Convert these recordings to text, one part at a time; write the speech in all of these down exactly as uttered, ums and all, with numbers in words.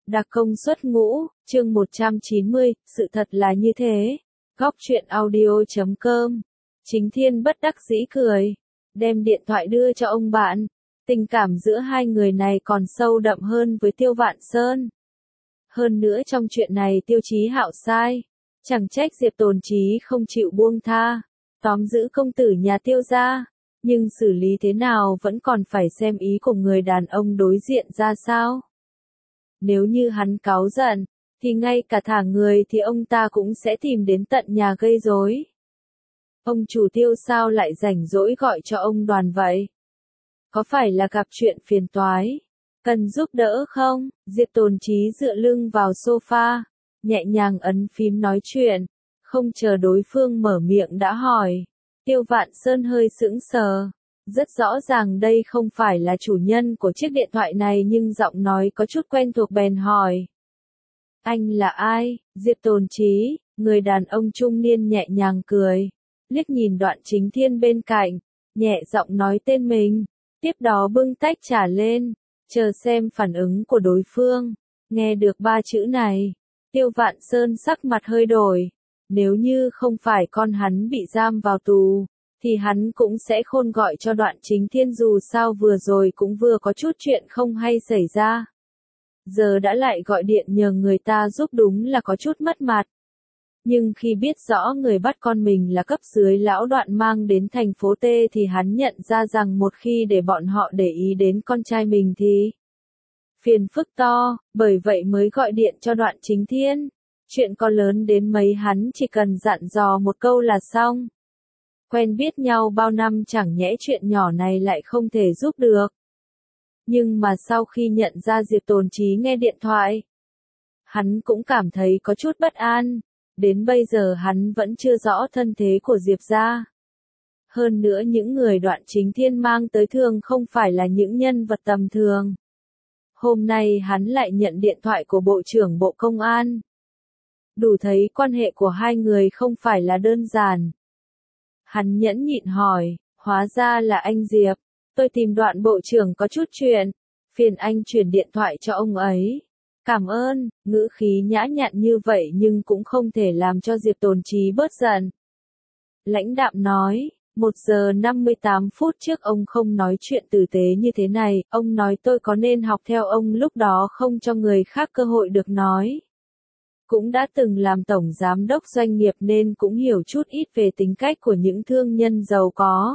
Đặc công xuất ngũ, chương một trăm chín mươi, sự thật là như thế. Góc truyện audio chấm com. Chính Thiên bất đắc dĩ cười, đem điện thoại đưa cho ông bạn. Tình cảm giữa hai người này còn sâu đậm hơn với Tiêu Vạn Sơn. Hơn nữa trong chuyện này Tiêu Chí Hạo sai, chẳng trách Diệp Tồn Chí không chịu buông tha, tóm giữ công tử nhà Tiêu gia. Nhưng xử lý thế nào vẫn còn phải xem ý của người đàn ông đối diện ra sao. Nếu như hắn cáu giận, thì ngay cả thả người thì ông ta cũng sẽ tìm đến tận nhà gây rối. Ông chủ Tiêu sao lại rảnh rỗi gọi cho ông Đoàn vậy? Có phải là gặp chuyện phiền toái? Cần giúp đỡ không? Diệp Tồn Chí dựa lưng vào sofa, nhẹ nhàng ấn phím nói chuyện, không chờ đối phương mở miệng đã hỏi. Tiêu Vạn Sơn hơi sững sờ. Rất rõ ràng đây không phải là chủ nhân của chiếc điện thoại này nhưng giọng nói có chút quen thuộc bèn hỏi. Anh là ai? Diệp Tồn Chí, người đàn ông trung niên nhẹ nhàng cười, liếc nhìn Đoạn Chính Thiên bên cạnh, nhẹ giọng nói tên mình, tiếp đó bưng tách trà lên, chờ xem phản ứng của đối phương. Nghe được ba chữ này, Tiêu Vạn Sơn sắc mặt hơi đổi, nếu như không phải con hắn bị giam vào tù, thì hắn cũng sẽ khôn gọi cho Đoạn Chính Thiên, dù sao vừa rồi cũng vừa có chút chuyện không hay xảy ra. Giờ đã lại gọi điện nhờ người ta giúp đúng là có chút mất mặt. Nhưng khi biết rõ người bắt con mình là cấp dưới lão Đoạn mang đến thành phố T thì hắn nhận ra rằng một khi để bọn họ để ý đến con trai mình thì phiền phức to, bởi vậy mới gọi điện cho Đoạn Chính Thiên. Chuyện có lớn đến mấy hắn chỉ cần dặn dò một câu là xong. Quen biết nhau bao năm chẳng nhẽ chuyện nhỏ này lại không thể giúp được. Nhưng mà sau khi nhận ra Diệp Tồn Chí nghe điện thoại, hắn cũng cảm thấy có chút bất an. Đến bây giờ hắn vẫn chưa rõ thân thế của Diệp gia. Hơn nữa những người Đoạn Chính Thiên mang tới thường không phải là những nhân vật tầm thường. Hôm nay hắn lại nhận điện thoại của Bộ trưởng Bộ Công an. Đủ thấy quan hệ của hai người không phải là đơn giản. Hắn nhẫn nhịn hỏi, hóa ra là anh Diệp, tôi tìm Đoạn bộ trưởng có chút chuyện, phiền anh chuyển điện thoại cho ông ấy. Cảm ơn, ngữ khí nhã nhặn như vậy nhưng cũng không thể làm cho Diệp Tồn Chí bớt giận. Lãnh đạm nói, một giờ năm mươi tám phút trước ông không nói chuyện tử tế như thế này, ông nói tôi có nên học theo ông lúc đó không cho người khác cơ hội được nói. Cũng đã từng làm tổng giám đốc doanh nghiệp nên cũng hiểu chút ít về tính cách của những thương nhân giàu có.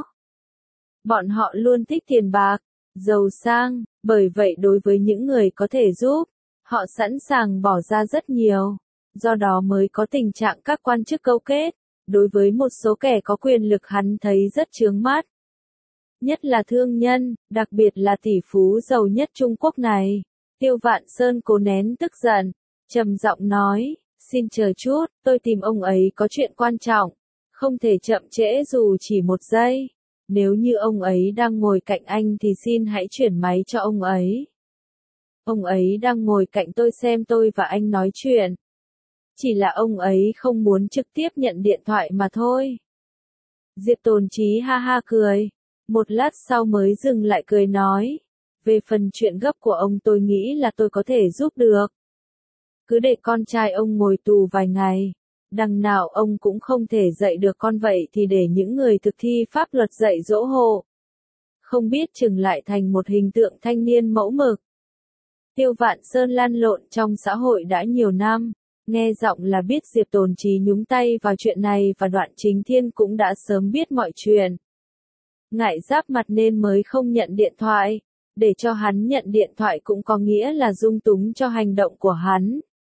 Bọn họ luôn thích tiền bạc, giàu sang, bởi vậy đối với những người có thể giúp, họ sẵn sàng bỏ ra rất nhiều, do đó mới có tình trạng các quan chức câu kết. Đối với một số kẻ có quyền lực hắn thấy rất chướng mắt. Nhất là thương nhân, đặc biệt là tỷ phú giàu nhất Trung Quốc này. Tiêu Vạn Sơn cố nén tức giận, trầm giọng nói, xin chờ chút, tôi tìm ông ấy có chuyện quan trọng, không thể chậm trễ dù chỉ một giây. Nếu như ông ấy đang ngồi cạnh anh thì xin hãy chuyển máy cho ông ấy. Ông ấy đang ngồi cạnh tôi xem tôi và anh nói chuyện. Chỉ là ông ấy không muốn trực tiếp nhận điện thoại mà thôi. Diệp Tồn Chí ha ha cười, một lát sau mới dừng lại cười nói, về phần chuyện gấp của ông tôi nghĩ là tôi có thể giúp được. Cứ để con trai ông ngồi tù vài ngày, đằng nào ông cũng không thể dạy được con vậy thì để những người thực thi pháp luật dạy dỗ hộ. Không biết chừng lại thành một hình tượng thanh niên mẫu mực. Tiêu Vạn Sơn lăn lộn trong xã hội đã nhiều năm, nghe giọng là biết Diệp Tồn Chí nhúng tay vào chuyện này và Đoạn Chính Thiên cũng đã sớm biết mọi chuyện. Ngại giáp mặt nên mới không nhận điện thoại, để cho hắn nhận điện thoại cũng có nghĩa là dung túng cho hành động của hắn.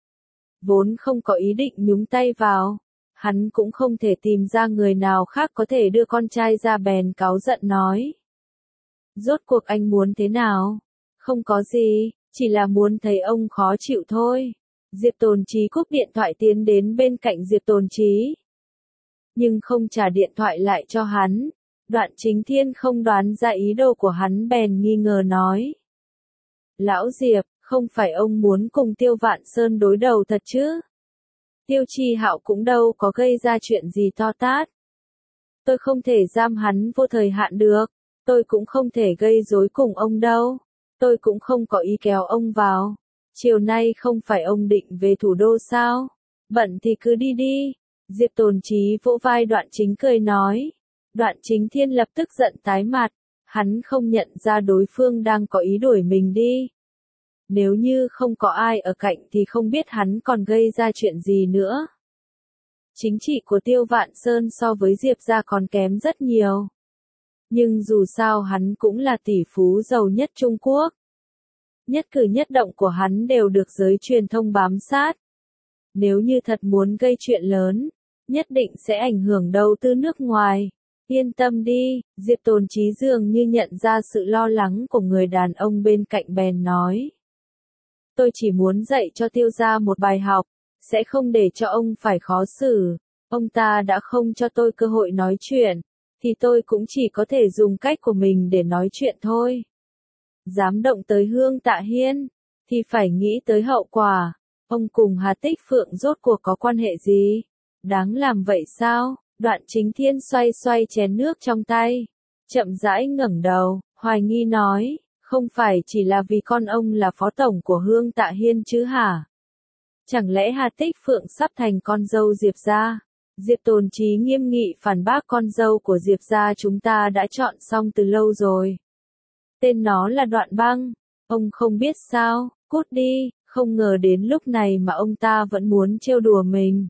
Vốn không có ý định nhúng tay vào, hắn cũng không thể tìm ra người nào khác có thể đưa con trai ra bèn cáu giận nói. Rốt cuộc anh muốn thế nào? Không có gì, chỉ là muốn thấy ông khó chịu thôi. Diệp Tồn Chí cúp điện thoại tiến đến bên cạnh Diệp Tồn Chí. Nhưng không trả điện thoại lại cho hắn. Đoạn Chính Thiên không đoán ra ý đồ của hắn bèn nghi ngờ nói. Lão Diệp, không phải ông muốn cùng Tiêu Vạn Sơn đối đầu thật chứ? Tiêu Chi Hạo cũng đâu có gây ra chuyện gì to tát. Tôi không thể giam hắn vô thời hạn được, tôi cũng không thể gây rối cùng ông đâu. Tôi cũng không có ý kéo ông vào. Chiều nay không phải ông định về thủ đô sao? Bận thì cứ đi đi. Diệp Tồn Chí vỗ vai Đoạn Chính cười nói. Đoạn Chính Thiên lập tức giận tái mặt. Hắn không nhận ra đối phương đang có ý đuổi mình đi. Nếu như không có ai ở cạnh thì không biết hắn còn gây ra chuyện gì nữa. Chính trị của Tiêu Vạn Sơn so với Diệp gia còn kém rất nhiều. Nhưng dù sao hắn cũng là tỷ phú giàu nhất Trung Quốc. Nhất cử nhất động của hắn đều được giới truyền thông bám sát. Nếu như thật muốn gây chuyện lớn, nhất định sẽ ảnh hưởng đầu tư nước ngoài. Yên tâm đi, Diệp Tồn Chí dường như nhận ra sự lo lắng của người đàn ông bên cạnh bèn nói. Tôi chỉ muốn dạy cho Tiêu gia một bài học, sẽ không để cho ông phải khó xử. Ông ta đã không cho tôi cơ hội nói chuyện, thì tôi cũng chỉ có thể dùng cách của mình để nói chuyện thôi. Dám động tới Hương Tạ Hiên, thì phải nghĩ tới hậu quả. Ông cùng Hà Tích Phượng rốt cuộc có quan hệ gì? Đáng làm vậy sao? Đoạn Chính Thiên xoay xoay chén nước trong tay. Chậm rãi ngẩng đầu, hoài nghi nói, không phải chỉ là vì con ông là phó tổng của Hương Tạ Hiên chứ hả? Chẳng lẽ Hà Tích Phượng sắp thành con dâu Diệp gia? Diệp Tồn Chí nghiêm nghị phản bác, con dâu của Diệp gia chúng ta đã chọn xong từ lâu rồi. Tên nó là Đoạn Băng. Ông không biết sao? Cút đi, không ngờ đến lúc này mà ông ta vẫn muốn trêu đùa mình.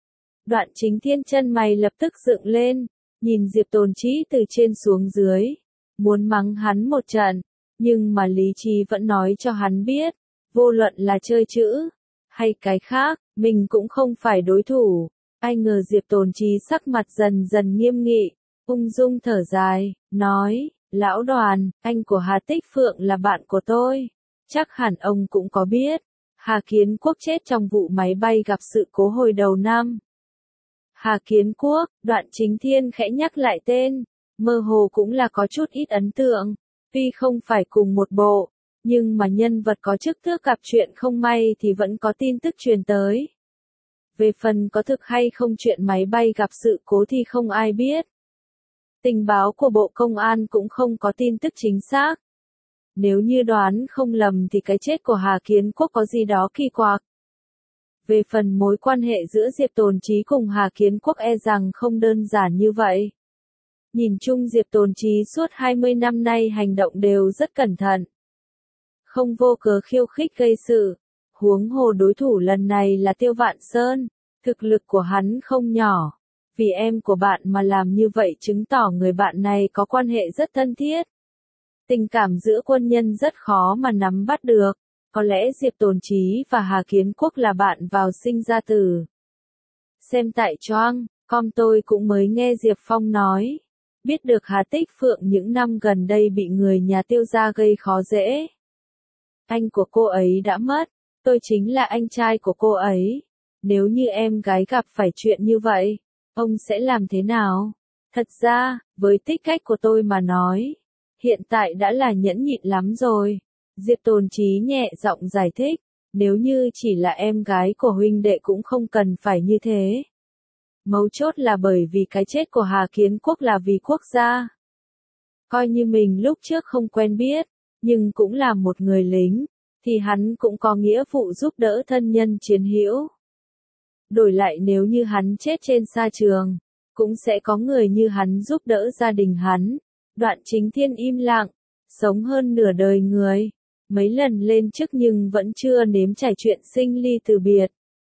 Đoạn Chính Thiên chân mày lập tức dựng lên, nhìn Diệp Tồn Chí từ trên xuống dưới, muốn mắng hắn một trận, nhưng mà lý trí vẫn nói cho hắn biết, vô luận là chơi chữ, hay cái khác, mình cũng không phải đối thủ. Ai ngờ Diệp Tồn Chí sắc mặt dần dần nghiêm nghị, ung dung thở dài, nói, lão Đoàn, anh của Hà Tích Phượng là bạn của tôi. Chắc hẳn ông cũng có biết, Hà Kiến Quốc chết trong vụ máy bay gặp sự cố hồi đầu năm. Hà Kiến Quốc, Đoạn Chính Thiên khẽ nhắc lại tên, mơ hồ cũng là có chút ít ấn tượng, tuy không phải cùng một bộ, nhưng mà nhân vật có chức tước gặp chuyện không may thì vẫn có tin tức truyền tới. Về phần có thực hay không chuyện máy bay gặp sự cố thì không ai biết. Tình báo của Bộ Công an cũng không có tin tức chính xác. Nếu như đoán không lầm thì cái chết của Hà Kiến Quốc có gì đó kỳ quặc. Về phần mối quan hệ giữa Diệp Tồn Chí cùng Hà Kiến Quốc e rằng không đơn giản như vậy. Nhìn chung Diệp Tồn Chí suốt hai mươi năm nay hành động đều rất cẩn thận. Không vô cớ khiêu khích gây sự. Huống hồ đối thủ lần này là Tiêu Vạn Sơn. Thực lực của hắn không nhỏ. Vì em của bạn mà làm như vậy chứng tỏ người bạn này có quan hệ rất thân thiết. Tình cảm giữa quân nhân rất khó mà nắm bắt được. Có lẽ Diệp Tồn Chí và Hà Kiến Quốc là bạn vào sinh ra tử. Xem tại Choang, com tôi cũng mới nghe Diệp Phong nói. Biết được Hà Tích Phượng những năm gần đây bị người nhà Tiêu gia gây khó dễ. Anh của cô ấy đã mất, tôi chính là anh trai của cô ấy. Nếu như em gái gặp phải chuyện như vậy, ông sẽ làm thế nào? Thật ra, với tính cách của tôi mà nói, hiện tại đã là nhẫn nhịn lắm rồi. Diệp Tồn Chí nhẹ giọng giải thích, nếu như chỉ là em gái của huynh đệ cũng không cần phải như thế. Mấu chốt là bởi vì cái chết của Hà Kiến Quốc là vì quốc gia. Coi như mình lúc trước không quen biết, nhưng cũng là một người lính, thì hắn cũng có nghĩa vụ giúp đỡ thân nhân chiến hữu. Đổi lại nếu như hắn chết trên sa trường, cũng sẽ có người như hắn giúp đỡ gia đình hắn. Đoạn Chính Thiên im lặng, sống hơn nửa đời người, mấy lần lên chức nhưng vẫn chưa nếm trải chuyện sinh ly từ biệt.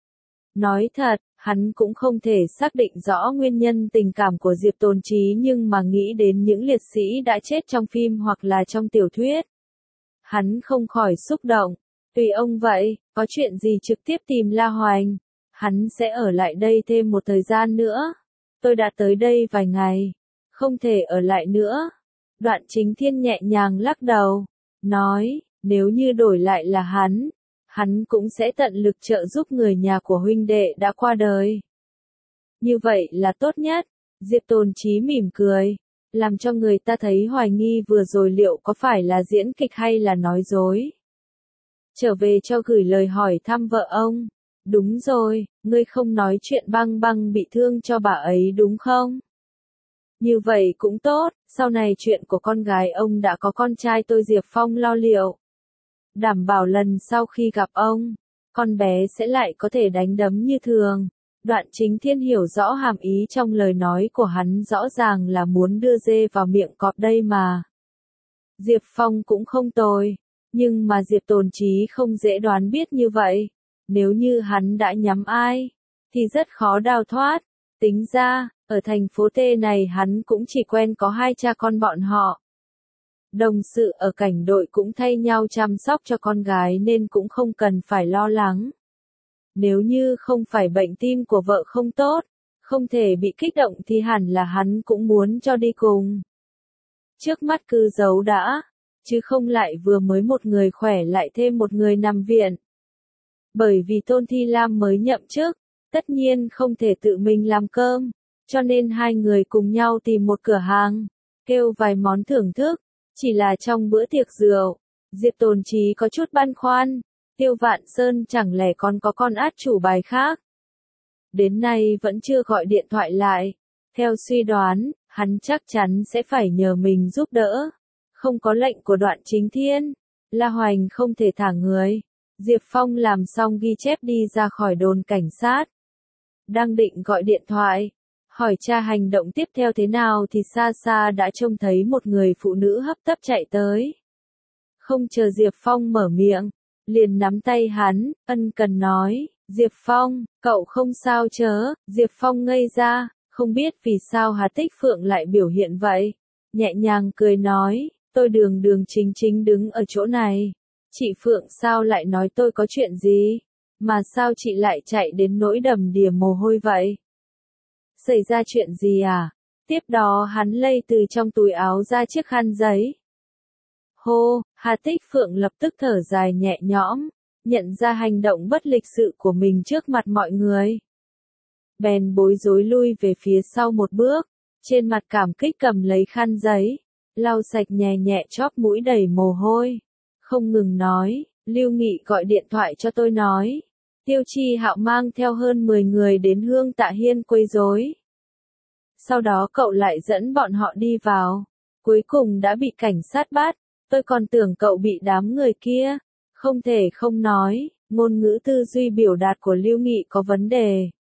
Nói thật, hắn cũng không thể xác định rõ nguyên nhân tình cảm của Diệp Tồn Chí, nhưng mà nghĩ đến những liệt sĩ đã chết trong phim hoặc là trong tiểu thuyết. Hắn không khỏi xúc động, tùy ông vậy, có chuyện gì trực tiếp tìm La Hoành, hắn sẽ ở lại đây thêm một thời gian nữa. Tôi đã tới đây vài ngày, không thể ở lại nữa. Đoạn Chính Thiên nhẹ nhàng lắc đầu, nói, nếu như đổi lại là hắn, hắn cũng sẽ tận lực trợ giúp người nhà của huynh đệ đã qua đời. Như vậy là tốt nhất. Diệp Tồn Chí mỉm cười, làm cho người ta thấy hoài nghi vừa rồi liệu có phải là diễn kịch hay là nói dối. Trở về cho gửi lời hỏi thăm vợ ông. Đúng rồi, ngươi không nói chuyện Băng Băng bị thương cho bà ấy đúng không? Như vậy cũng tốt, sau này chuyện của con gái ông đã có con trai tôi Diệp Phong lo liệu. Đảm bảo lần sau khi gặp ông, con bé sẽ lại có thể đánh đấm như thường. Đoạn Chính Thiên hiểu rõ hàm ý trong lời nói của hắn, rõ ràng là muốn đưa dê vào miệng cọp đây mà. Diệp Phong cũng không tồi, nhưng mà Diệp Tồn Chí không dễ đoán biết như vậy. Nếu như hắn đã nhắm ai, thì rất khó đào thoát. Tính ra, ở thành phố T này hắn cũng chỉ quen có hai cha con bọn họ. Đồng sự ở cảnh đội cũng thay nhau chăm sóc cho con gái nên cũng không cần phải lo lắng. Nếu như không phải bệnh tim của vợ không tốt, không thể bị kích động thì hẳn là hắn cũng muốn cho đi cùng. Trước mắt cứ giấu đã, chứ không lại vừa mới một người khỏe lại thêm một người nằm viện. Bởi vì Tôn Thi Lam mới nhậm chức, tất nhiên không thể tự mình làm cơm, cho nên hai người cùng nhau tìm một cửa hàng, kêu vài món thưởng thức. Chỉ là trong bữa tiệc rượu, Diệp Tồn Chí có chút băn khoăn, Tiêu Vạn Sơn chẳng lẽ còn có con át chủ bài khác. Đến nay vẫn chưa gọi điện thoại lại, theo suy đoán, hắn chắc chắn sẽ phải nhờ mình giúp đỡ. Không có lệnh của Đoạn Chính Thiên, La Hoành không thể thả người. Diệp Phong làm xong ghi chép đi ra khỏi đồn cảnh sát. Đang định gọi điện thoại, hỏi cha hành động tiếp theo thế nào thì xa xa đã trông thấy một người phụ nữ hấp tấp chạy tới. Không chờ Diệp Phong mở miệng, liền nắm tay hắn, ân cần nói, Diệp Phong, cậu không sao chớ. Diệp Phong ngây ra, không biết vì sao Hà Tích Phượng lại biểu hiện vậy. Nhẹ nhàng cười nói, tôi đường đường chính chính đứng ở chỗ này. Chị Phượng sao lại nói tôi có chuyện gì? Mà sao chị lại chạy đến nỗi đầm đìa mồ hôi vậy? Xảy ra chuyện gì à? Tiếp đó hắn lây từ trong túi áo ra chiếc khăn giấy. Hô, Hà Tích Phượng lập tức thở dài nhẹ nhõm, nhận ra hành động bất lịch sự của mình trước mặt mọi người. Bèn bối rối lui về phía sau một bước, trên mặt cảm kích cầm lấy khăn giấy, lau sạch nhẹ nhẹ chóp mũi đầy mồ hôi. Không ngừng nói, Lưu Nghị gọi điện thoại cho tôi nói, Tiêu Chi Hạo mang theo hơn mười người đến Hương Tạ Hiên quấy rối. Sau đó cậu lại dẫn bọn họ đi vào, cuối cùng đã bị cảnh sát bắt, tôi còn tưởng cậu bị đám người kia. Không thể không nói, ngôn ngữ tư duy biểu đạt của Lưu Nghị có vấn đề.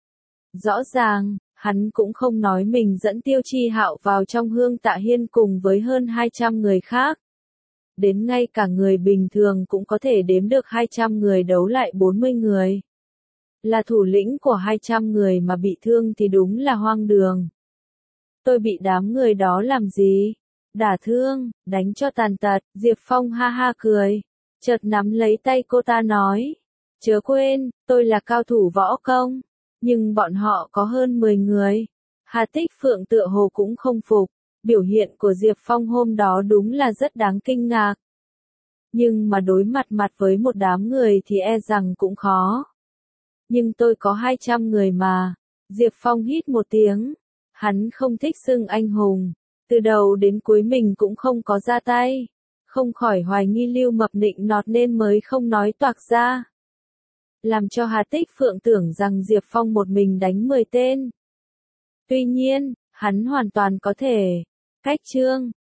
Rõ ràng, hắn cũng không nói mình dẫn Tiêu Chi Hạo vào trong Hương Tạ Hiên cùng với hơn hai trăm người khác. Đến ngay cả người bình thường cũng có thể đếm được hai trăm người đấu lại bốn mươi người. Là thủ lĩnh của hai trăm người mà bị thương thì đúng là hoang đường. Tôi bị đám người đó làm gì? Đả thương, đánh cho tàn tật. Diệp Phong ha ha cười, chợt nắm lấy tay cô ta nói, chớ quên, tôi là cao thủ võ công, nhưng bọn họ có hơn mười người. Hà Tích Phượng tựa hồ cũng không phục. Biểu hiện của Diệp Phong hôm đó đúng là rất đáng kinh ngạc. Nhưng mà đối mặt mặt với một đám người thì e rằng cũng khó. Nhưng tôi có hai trăm người mà. Diệp Phong hít một tiếng. Hắn không thích xưng anh hùng. Từ đầu đến cuối mình cũng không có ra tay. Không khỏi hoài nghi Lưu Mập nịnh nọt nên mới không nói toạc ra. Làm cho Hà Tích Phượng tưởng rằng Diệp Phong một mình đánh mười tên. Tuy nhiên, hắn hoàn toàn có thể cách trương,